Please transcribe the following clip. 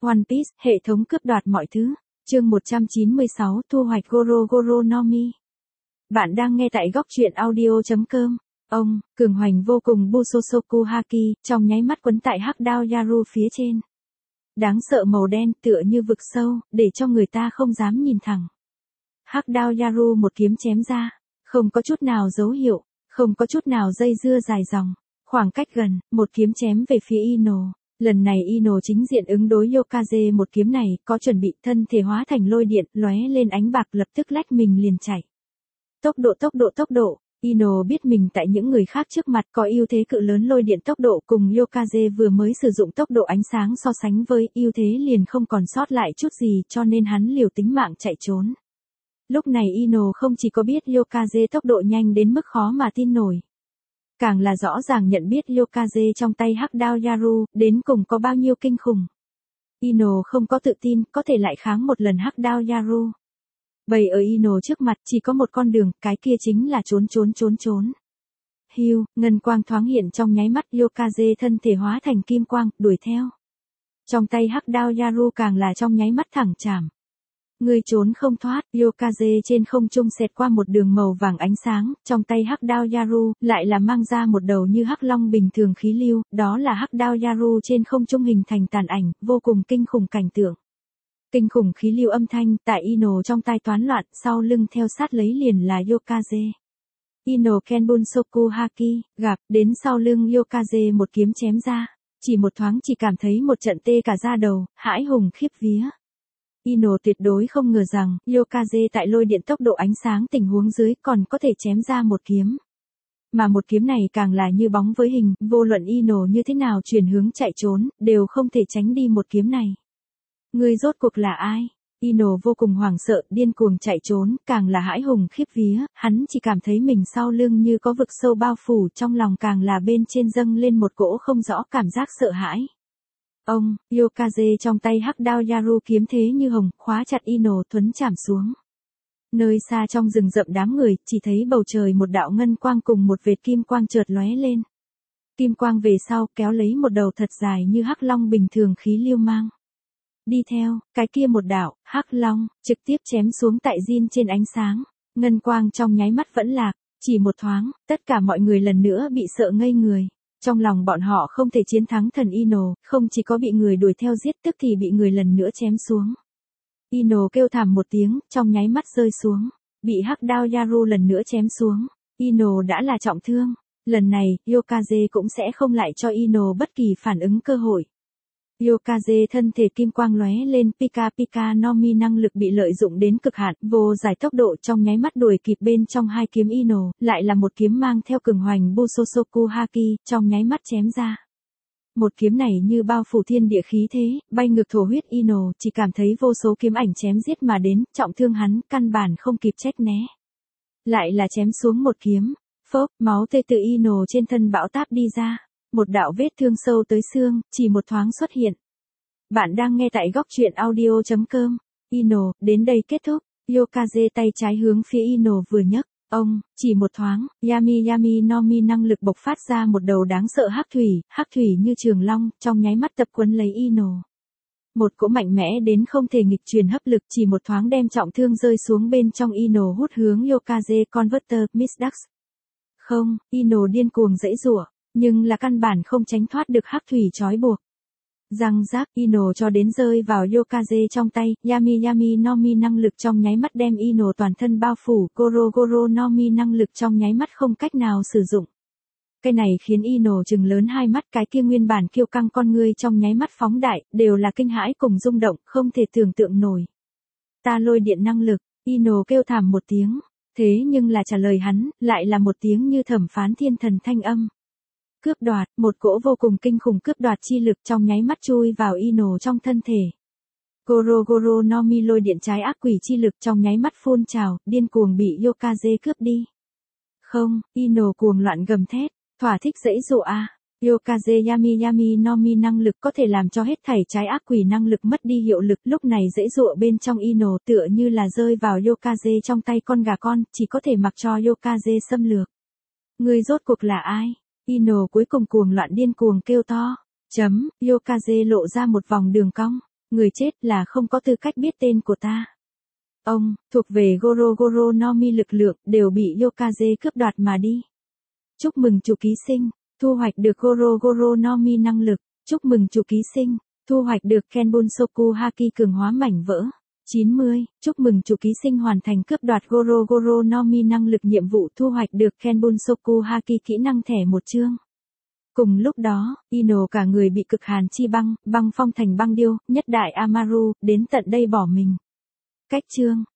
One Piece, hệ thống cướp đoạt mọi thứ. Chương 196, thu hoạch Goro Goro no Mi. Bạn đang nghe tại góc truyện audio.com. Ông, cường hoành vô cùng Busosoku Haki, trong nháy mắt quấn tại hắc đao Yaru phía trên. Đáng sợ màu đen tựa như vực sâu, để cho người ta không dám nhìn thẳng. Hắc đao Yaru một kiếm chém ra, không có chút nào dấu hiệu, không có chút nào dây dưa dài dòng. Khoảng cách gần, một kiếm chém về phía Ino. Lần này Ino chính diện ứng đối Yokaze một kiếm này, có chuẩn bị thân thể hóa thành lôi điện, lóe lên ánh bạc lập tức lách mình liền chạy. Tốc độ, Ino biết mình tại những người khác trước mặt có ưu thế cự lớn lôi điện tốc độ cùng Yokaze vừa mới sử dụng tốc độ ánh sáng so sánh với ưu thế liền không còn sót lại chút gì cho nên hắn liều tính mạng chạy trốn. Lúc này Ino không chỉ có biết Yokaze tốc độ nhanh đến mức khó mà tin nổi. Càng là rõ ràng nhận biết Yokaze trong tay hắc đao Yaru, đến cùng có bao nhiêu kinh khủng. Ino không có tự tin, có thể lại kháng một lần hắc đao Yaru. Bày ở Ino trước mặt chỉ có một con đường, cái kia chính là trốn. Hưu, ngân quang thoáng hiện trong nháy mắt Yokaze thân thể hóa thành kim quang, đuổi theo. Trong tay hắc đao Yaru càng là trong nháy mắt thẳng chạm. Người trốn không thoát, Yokaze trên không trung xẹt qua một đường màu vàng ánh sáng, trong tay hắc đao Yaru, lại là mang ra một đầu như hắc long bình thường khí lưu, đó là hắc đao Yaru trên không trung hình thành tàn ảnh, vô cùng kinh khủng cảnh tượng. Kinh khủng khí lưu âm thanh, tại Ino trong tai toán loạn, sau lưng theo sát lấy liền là Yokaze. Ino Kenbunsoku Haki, gặp, đến sau lưng Yokaze một kiếm chém ra, chỉ một thoáng chỉ cảm thấy một trận tê cả da đầu, hãi hùng khiếp vía. Ino tuyệt đối không ngờ rằng, Yokaze tại lôi điện tốc độ ánh sáng tình huống dưới còn có thể chém ra một kiếm. Mà một kiếm này càng là như bóng với hình, vô luận Ino như thế nào chuyển hướng chạy trốn, đều không thể tránh đi một kiếm này. Người rốt cuộc là ai? Ino vô cùng hoảng sợ, điên cuồng chạy trốn, càng là hãi hùng khiếp vía, hắn chỉ cảm thấy mình sau lưng như có vực sâu bao phủ, trong lòng càng là bên trên dâng lên một cỗ không rõ cảm giác sợ hãi. Ông, Yokaze trong tay hắc đao Yaru kiếm thế như hồng, khóa chặt Ino thuấn chạm xuống. Nơi xa trong rừng rậm đám người, chỉ thấy bầu trời một đạo ngân quang cùng một vệt kim quang chợt lóe lên. Kim quang về sau kéo lấy một đầu thật dài như hắc long bình thường khí lưu mang. Đi theo, cái kia một đạo, hắc long, trực tiếp chém xuống tại Jin trên ánh sáng. Ngân quang trong nháy mắt vẫn lạc, chỉ một thoáng, tất cả mọi người lần nữa bị sợ ngây người. Trong lòng bọn họ không thể chiến thắng thần Ino, không chỉ có bị người đuổi theo giết tức thì bị người lần nữa chém xuống. Ino kêu thảm một tiếng, trong nháy mắt rơi xuống, bị hắc đao Yaru lần nữa chém xuống. Ino đã là trọng thương, lần này, Yokaze cũng sẽ không lại cho Ino bất kỳ phản ứng cơ hội. Yokaze thân thể kim quang lóe lên Pika no Mi năng lực bị lợi dụng đến cực hạn, vô giải tốc độ trong nháy mắt đuổi kịp bên trong hai kiếm Ino, lại là một kiếm mang theo cường hoành Busosoku Haki, trong nháy mắt chém ra. Một kiếm này như bao phủ thiên địa khí thế, bay ngược thổ huyết Ino, chỉ cảm thấy vô số kiếm ảnh chém giết mà đến, trọng thương hắn, căn bản không kịp trách né. Lại là chém xuống một kiếm, phốc, máu tê từ Ino trên thân bão táp đi ra. Một đạo vết thương sâu tới xương, chỉ một thoáng xuất hiện. Bạn đang nghe tại góc truyện audio.com. Ino, đến đây kết thúc. Yokaze tay trái hướng phía Ino vừa nhấc. Ông, chỉ một thoáng, Yami no Mi năng lực bộc phát ra một đầu đáng sợ hắc thủy như trường long, trong nháy mắt tập quấn lấy Ino. Một cỗ mạnh mẽ đến không thể nghịch truyền hấp lực chỉ một thoáng đem trọng thương rơi xuống bên trong Ino hút hướng Yokaze Converter, Misdax. Không, Ino điên cuồng giãy giụa. Nhưng là căn bản không tránh thoát được hắc thủy trói buộc. Răng rác, Ino cho đến rơi vào Yokaze trong tay, Yami no Mi năng lực trong nháy mắt đem Ino toàn thân bao phủ, Goro no Mi năng lực trong nháy mắt không cách nào sử dụng. Cái này khiến Ino trừng lớn hai mắt, cái kia nguyên bản kiêu căng con ngươi trong nháy mắt phóng đại, đều là kinh hãi cùng rung động, không thể tưởng tượng nổi. Ta lôi điện năng lực, Ino kêu thảm một tiếng, thế nhưng là trả lời hắn, lại là một tiếng như thẩm phán thiên thần thanh âm. Cướp đoạt, một cỗ vô cùng kinh khủng cướp đoạt chi lực trong nháy mắt chui vào Ino trong thân thể. Goro no Mi lôi điện trái ác quỷ chi lực trong nháy mắt phun trào, điên cuồng bị Yokaze cướp đi. Không, Ino cuồng loạn gầm thét, thỏa thích giãy giụa a. Yokaze Yami no Mi năng lực có thể làm cho hết thảy trái ác quỷ năng lực mất đi hiệu lực, lúc này giãy giụa bên trong Ino tựa như là rơi vào Yokaze trong tay con gà con, chỉ có thể mặc cho Yokaze xâm lược. Người rốt cuộc là ai? Ino cuối cùng cuồng loạn điên cuồng kêu to. Yokaze lộ ra một vòng đường cong. Người chết là không có tư cách biết tên của ta. Ông, thuộc về Goro Goro no Mi lực lượng, đều bị Yokaze cướp đoạt mà đi. Chúc mừng chủ ký sinh, thu hoạch được Goro Goro no Mi năng lực. Chúc mừng chủ ký sinh, thu hoạch được Kenbunsoku Haki cường hóa mảnh vỡ. 90. Chúc mừng chủ ký sinh hoàn thành cướp đoạt Goro Goro no Mi năng lực nhiệm vụ, thu hoạch được Kenbunsoku Haki kỹ năng thẻ một chương. Cùng lúc đó, Ino cả người bị cực hàn chi băng, băng phong thành băng điêu, nhất đại Amaru, đến tận đây bỏ mình. Cách chương.